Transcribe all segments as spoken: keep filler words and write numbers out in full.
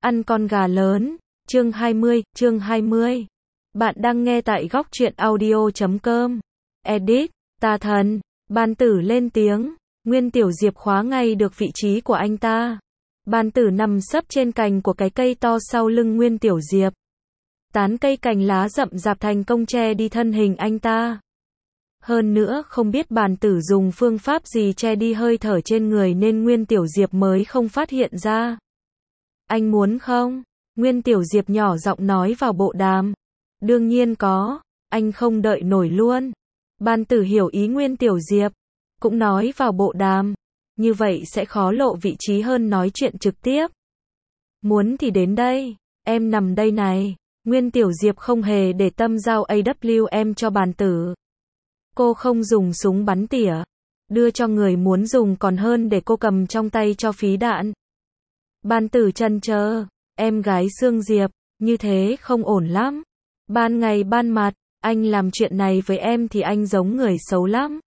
Ăn con gà lớn, chương hai mươi, chương hai mươi. Bạn đang nghe tại góc truyện audio chấm com. Edit, tà thần, Ban Tử lên tiếng, Nguyên Tiểu Diệp khóa ngay được vị trí của anh ta. Ban Tử nằm sấp trên cành của cái cây to sau lưng Nguyên Tiểu Diệp. Tán cây cành lá rậm rạp thành công che đi thân hình anh ta. Hơn nữa không biết Ban Tử dùng phương pháp gì che đi hơi thở trên người nên Nguyên Tiểu Diệp mới không phát hiện ra. Anh muốn không? Nguyên Tiểu Diệp nhỏ giọng nói vào bộ đàm. Đương nhiên có, anh không đợi nổi luôn. Ban Tử hiểu ý Nguyên Tiểu Diệp, cũng nói vào bộ đàm. Như vậy sẽ khó lộ vị trí hơn nói chuyện trực tiếp. Muốn thì đến đây, em nằm đây này. Nguyên Tiểu Diệp không hề để tâm giao a vê em cho Ban Tử. Cô không dùng súng bắn tỉa, đưa cho người muốn dùng còn hơn để cô cầm trong tay cho phí đạn. Ban Tử chần chờ, em gái Sương Diệp, như thế không ổn lắm. Ban ngày ban mặt, anh làm chuyện này với em thì anh giống người xấu lắm.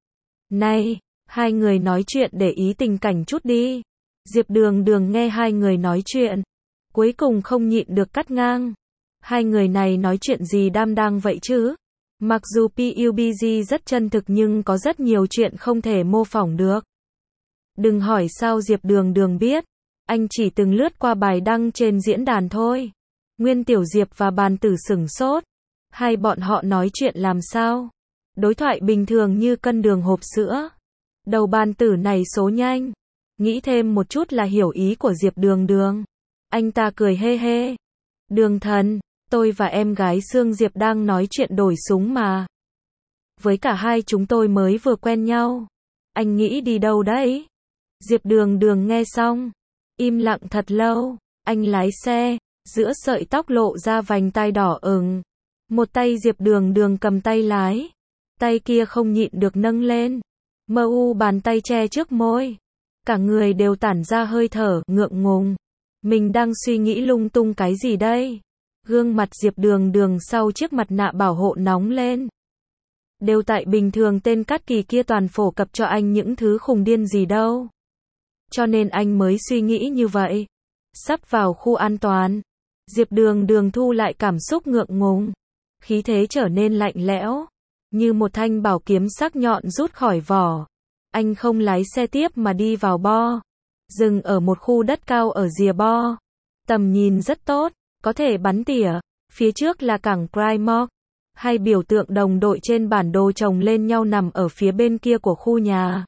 Này, hai người nói chuyện để ý tình cảnh chút đi. Diệp Đường Đường nghe hai người nói chuyện, cuối cùng không nhịn được cắt ngang. Hai người này nói chuyện gì đam đang vậy chứ? Mặc dù pê u bê giê rất chân thực nhưng có rất nhiều chuyện không thể mô phỏng được. Đừng hỏi sao Diệp Đường Đường biết, anh chỉ từng lướt qua bài đăng trên diễn đàn thôi. Nguyên Tiểu Diệp và Ban Tử sửng sốt. Hai bọn họ nói chuyện làm sao? Đối thoại bình thường như cân đường hộp sữa. Đầu Ban Tử này số nhanh. Nghĩ thêm một chút là hiểu ý của Diệp Đường Đường. Anh ta cười hê hê. Đường thần, tôi và em gái Sương Diệp đang nói chuyện đổi súng mà. Với cả hai chúng tôi mới vừa quen nhau. Anh nghĩ đi đâu đấy? Diệp Đường Đường nghe xong, im lặng thật lâu. Anh lái xe, giữa sợi tóc lộ ra vành tai đỏ ửng. Một tay Diệp Đường Đường cầm tay lái, tay kia không nhịn được nâng lên. Mơ u bàn tay che trước môi. Cả người đều tản ra hơi thở ngượng ngùng. Mình đang suy nghĩ lung tung cái gì đây? Gương mặt Diệp Đường Đường sau chiếc mặt nạ bảo hộ nóng lên. Đều tại bình thường tên Cát Kỳ kia toàn phổ cập cho anh những thứ khùng điên gì đâu. Cho nên anh mới suy nghĩ như vậy. Sắp vào khu an toàn, Diệp Đường Đường thu lại cảm xúc ngượng ngùng. Khí thế trở nên lạnh lẽo, như một thanh bảo kiếm sắc nhọn rút khỏi vỏ. Anh không lái xe tiếp mà đi vào bo. Dừng ở một khu đất cao ở rìa bo. Tầm nhìn rất tốt, có thể bắn tỉa. Phía trước là cảng Primark. Hai biểu tượng đồng đội trên bản đồ chồng lên nhau nằm ở phía bên kia của khu nhà.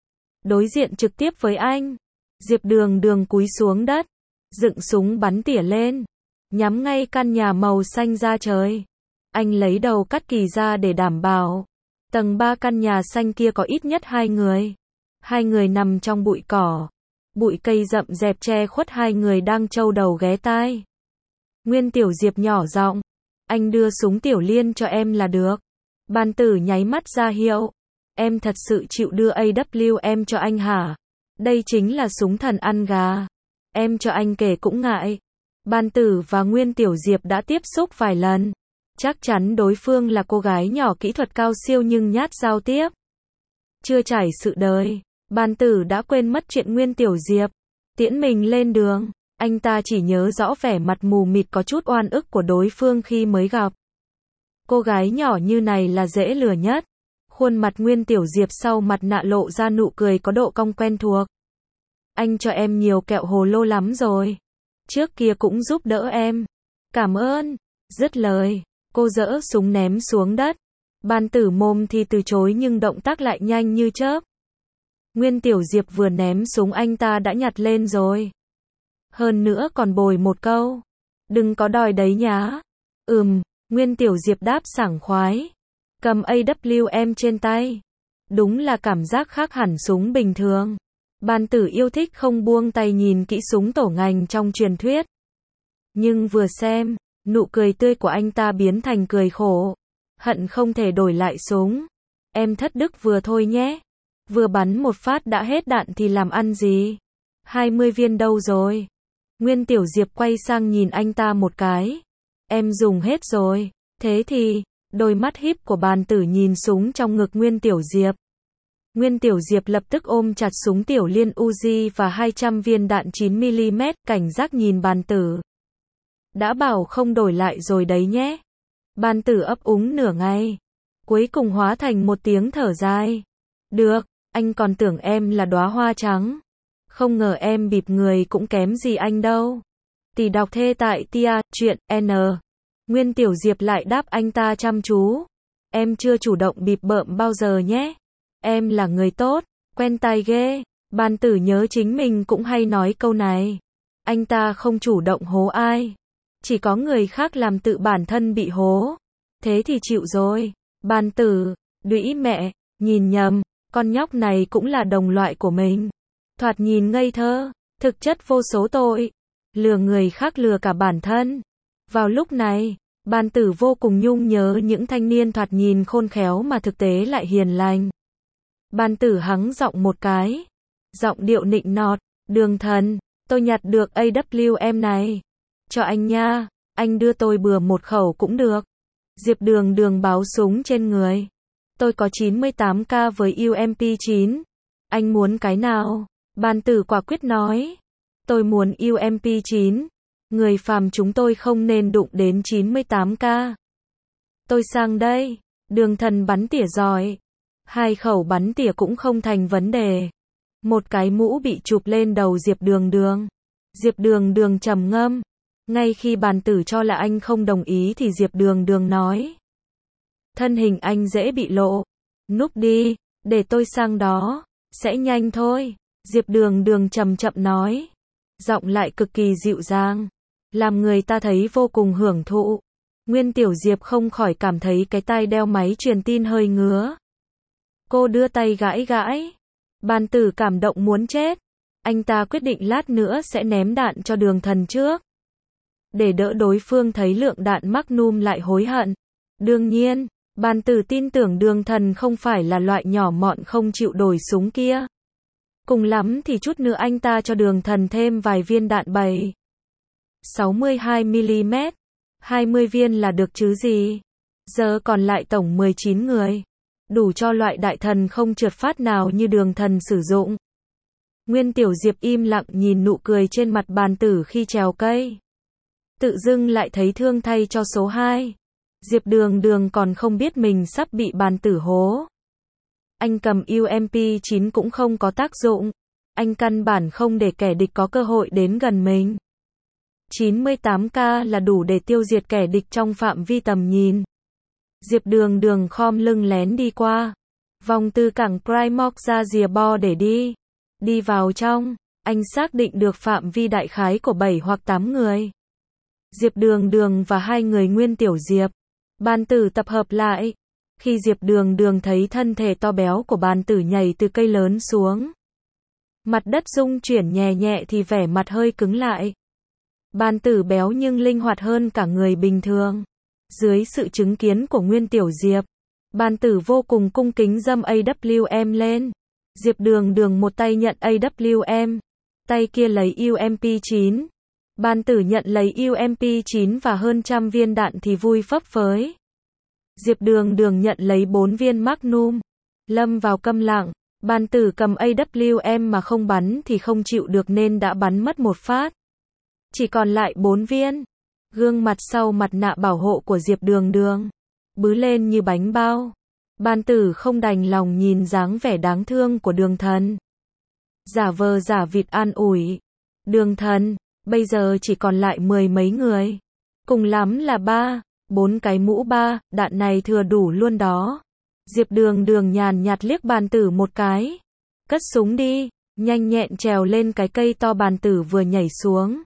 Đối diện trực tiếp với anh. Diệp Đường Đường cúi xuống đất, dựng súng bắn tỉa lên, nhắm ngay căn nhà màu xanh ra trời. Anh lấy đầu Cát Kỳ ra để đảm bảo. Tầng ba căn nhà xanh kia có ít nhất hai người. Hai người nằm trong bụi cỏ. Bụi cây rậm rạp che khuất hai người đang trâu đầu ghé tai. Nguyên Tiểu Diệp nhỏ giọng, anh đưa súng Tiểu Liên cho em là được. Ban Tử nháy mắt ra hiệu. Em thật sự chịu đưa a vê em cho anh hả? Đây chính là súng thần ăn gà. Em cho anh kể cũng ngại. Ban Tử và Nguyên Tiểu Diệp đã tiếp xúc vài lần. Chắc chắn đối phương là cô gái nhỏ kỹ thuật cao siêu nhưng nhát giao tiếp. Chưa trải sự đời, Ban Tử đã quên mất chuyện Nguyên Tiểu Diệp tiễn mình lên đường. Anh ta chỉ nhớ rõ vẻ mặt mù mịt có chút oan ức của đối phương khi mới gặp. Cô gái nhỏ như này là dễ lừa nhất. Khuôn mặt Nguyên Tiểu Diệp sau mặt nạ lộ ra nụ cười có độ cong quen thuộc. Anh cho em nhiều kẹo hồ lô lắm rồi. Trước kia cũng giúp đỡ em. Cảm ơn. Dứt lời, cô giở súng ném xuống đất. Ban Tử mồm thì từ chối nhưng động tác lại nhanh như chớp. Nguyên Tiểu Diệp vừa ném súng anh ta đã nhặt lên rồi. Hơn nữa còn bồi một câu. Đừng có đòi đấy nhá. Ừm, Nguyên Tiểu Diệp đáp sảng khoái. Cầm a vê em trên tay. Đúng là cảm giác khác hẳn súng bình thường. Ban Tử yêu thích không buông tay nhìn kỹ súng tổ ngành trong truyền thuyết. Nhưng vừa xem, nụ cười tươi của anh ta biến thành cười khổ. Hận không thể đổi lại súng. Em thất đức vừa thôi nhé. Vừa bắn một phát đã hết đạn thì làm ăn gì? hai mươi viên đâu rồi? Nguyên Tiểu Diệp quay sang nhìn anh ta một cái. Em dùng hết rồi. Thế thì, đôi mắt híp của Ban Tử nhìn súng trong ngực Nguyên Tiểu Diệp. Nguyên Tiểu Diệp lập tức ôm chặt súng tiểu liên Uzi và hai trăm viên đạn chín mi li mét, cảnh giác nhìn bàn tử. Đã bảo không đổi lại rồi đấy nhé. Bàn tử ấp úng nửa ngày. Cuối cùng hóa thành một tiếng thở dài. Được, anh còn tưởng em là đóa hoa trắng. Không ngờ em bịp người cũng kém gì anh đâu. Tỷ đọc thê tại tia, chuyện, N. Nguyên Tiểu Diệp lại đáp anh ta chăm chú. Em chưa chủ động bịp bợm bao giờ nhé. Em là người tốt, quen tai ghê. Bàn tử nhớ chính mình cũng hay nói câu này. Anh ta không chủ động hố ai. Chỉ có người khác làm tự bản thân bị hố. Thế thì chịu rồi. Bàn tử, đũy mẹ, nhìn nhầm, con nhóc này cũng là đồng loại của mình. Thoạt nhìn ngây thơ, thực chất vô số tội. Lừa người khác lừa cả bản thân. Vào lúc này, bàn tử vô cùng nhung nhớ những thanh niên thoạt nhìn khôn khéo mà thực tế lại hiền lành. Bàn tử hắng giọng một cái. Giọng điệu nịnh nọt, Đường thần, tôi nhặt được a vê em này. Cho anh nha, anh đưa tôi bừa một khẩu cũng được. Diệp Đường Đường báo súng trên người. Tôi có chín mươi tám k với u em pê chín. Anh muốn cái nào? Bàn tử quả quyết nói. Tôi muốn u em pê chín. Người phàm chúng tôi không nên đụng đến chín mươi tám k. Tôi sang đây. Đường thần bắn tỉa giỏi. Hai khẩu bắn tỉa cũng không thành vấn đề. Một cái mũ bị chụp lên đầu Diệp Đường Đường. Diệp Đường Đường trầm ngâm. Ngay khi bàn tử cho là anh không đồng ý thì Diệp Đường Đường nói. Thân hình anh dễ bị lộ. Núp đi, để tôi sang đó. Sẽ nhanh thôi. Diệp Đường Đường chậm chậm nói. Giọng lại cực kỳ dịu dàng. Làm người ta thấy vô cùng hưởng thụ. Nguyên Tiểu Diệp không khỏi cảm thấy cái tai đeo máy truyền tin hơi ngứa. Cô đưa tay gãi gãi. Bàn tử cảm động muốn chết. Anh ta quyết định lát nữa sẽ ném đạn cho Đường thần trước. Để đỡ đối phương thấy lượng đạn Magnum lại hối hận. Đương nhiên, bàn tử tin tưởng Đường thần không phải là loại nhỏ mọn không chịu đổi súng kia. Cùng lắm thì chút nữa anh ta cho Đường thần thêm vài viên đạn bảy sáu mươi hai mi li mét. hai mươi viên là được chứ gì. Giờ còn lại tổng mười chín người. Đủ cho loại đại thần không trượt phát nào như Đường thần sử dụng. Nguyên Tiểu Diệp im lặng nhìn nụ cười trên mặt bàn tử khi trèo cây. Tự dưng lại thấy thương thay cho số hai. Diệp Đường Đường còn không biết mình sắp bị bàn tử hố. Anh cầm u em pê chín cũng không có tác dụng. Anh căn bản không để kẻ địch có cơ hội đến gần mình. chín mươi tám k là đủ để tiêu diệt kẻ địch trong phạm vi tầm nhìn. Diệp Đường Đường khom lưng lén đi qua. Vòng từ cảng Primark ra rìa bo để đi. Đi vào trong, anh xác định được phạm vi đại khái của bảy hoặc tám người. Diệp Đường Đường và hai người Nguyên Tiểu Diệp. Bàn tử tập hợp lại. Khi Diệp Đường Đường thấy thân thể to béo của bàn tử nhảy từ cây lớn xuống. Mặt đất rung chuyển nhẹ nhẹ thì vẻ mặt hơi cứng lại. Bàn tử béo nhưng linh hoạt hơn cả người bình thường. Dưới sự chứng kiến của Nguyên Tiểu Diệp, bàn tử vô cùng cung kính dâm a vê em lên. Diệp Đường Đường một tay nhận a vê em, tay kia lấy u em pê chín. Bàn tử nhận lấy u em pê chín và hơn trăm viên đạn thì vui phấp phới. Diệp Đường Đường nhận lấy bốn viên Magnum. Lâm vào câm lặng, bàn tử cầm a vê em mà không bắn thì không chịu được nên đã bắn mất một phát. Chỉ còn lại bốn viên. Gương mặt sau mặt nạ bảo hộ của Diệp Đường Đường bứ lên như bánh bao. Bàn tử không đành lòng nhìn dáng vẻ đáng thương của Đường thần. Giả vờ giả vịt an ủi. Đường thần, bây giờ chỉ còn lại mười mấy người. Cùng lắm là ba, bốn cái mũ ba, đạn này thừa đủ luôn đó. Diệp Đường Đường nhàn nhạt liếc bàn tử một cái. Cất súng đi, nhanh nhẹn trèo lên cái cây to bàn tử vừa nhảy xuống.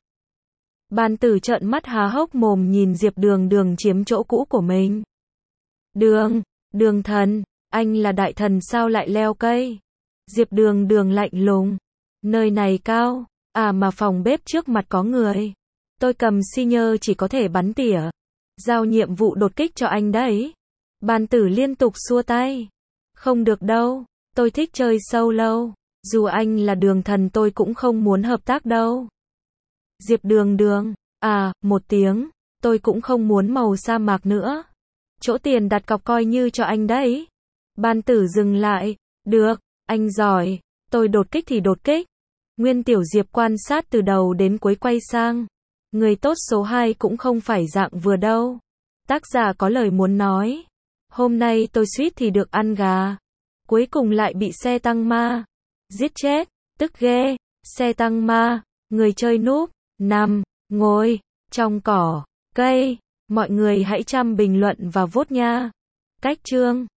Bàn tử trợn mắt há hốc mồm nhìn Diệp Đường Đường chiếm chỗ cũ của mình. Đường, Đường thần, anh là đại thần sao lại leo cây? Diệp Đường Đường lạnh lùng. Nơi này cao, à mà phòng bếp trước mặt có người. Tôi cầm Senior chỉ có thể bắn tỉa. Giao nhiệm vụ đột kích cho anh đấy. Bàn tử liên tục xua tay. Không được đâu, tôi thích chơi solo. Dù anh là Đường thần tôi cũng không muốn hợp tác đâu. Diệp Đường Đường, à, một tiếng, tôi cũng không muốn màu sa mạc nữa. Chỗ tiền đặt cọc coi như cho anh đấy. Bàn tử dừng lại, được, Anh giỏi, tôi đột kích thì đột kích. Nguyên Tiểu Diệp quan sát từ đầu đến cuối quay sang. Người tốt số hai cũng không phải dạng vừa đâu. Tác giả có lời muốn nói. Hôm nay tôi suýt thì được ăn gà. Cuối cùng lại bị xe tăng ma giết chết, tức ghê. Xe tăng ma, người chơi núp, nằm, ngồi, trong cỏ, cây. Mọi người hãy chăm bình luận và vote nha. Cách chương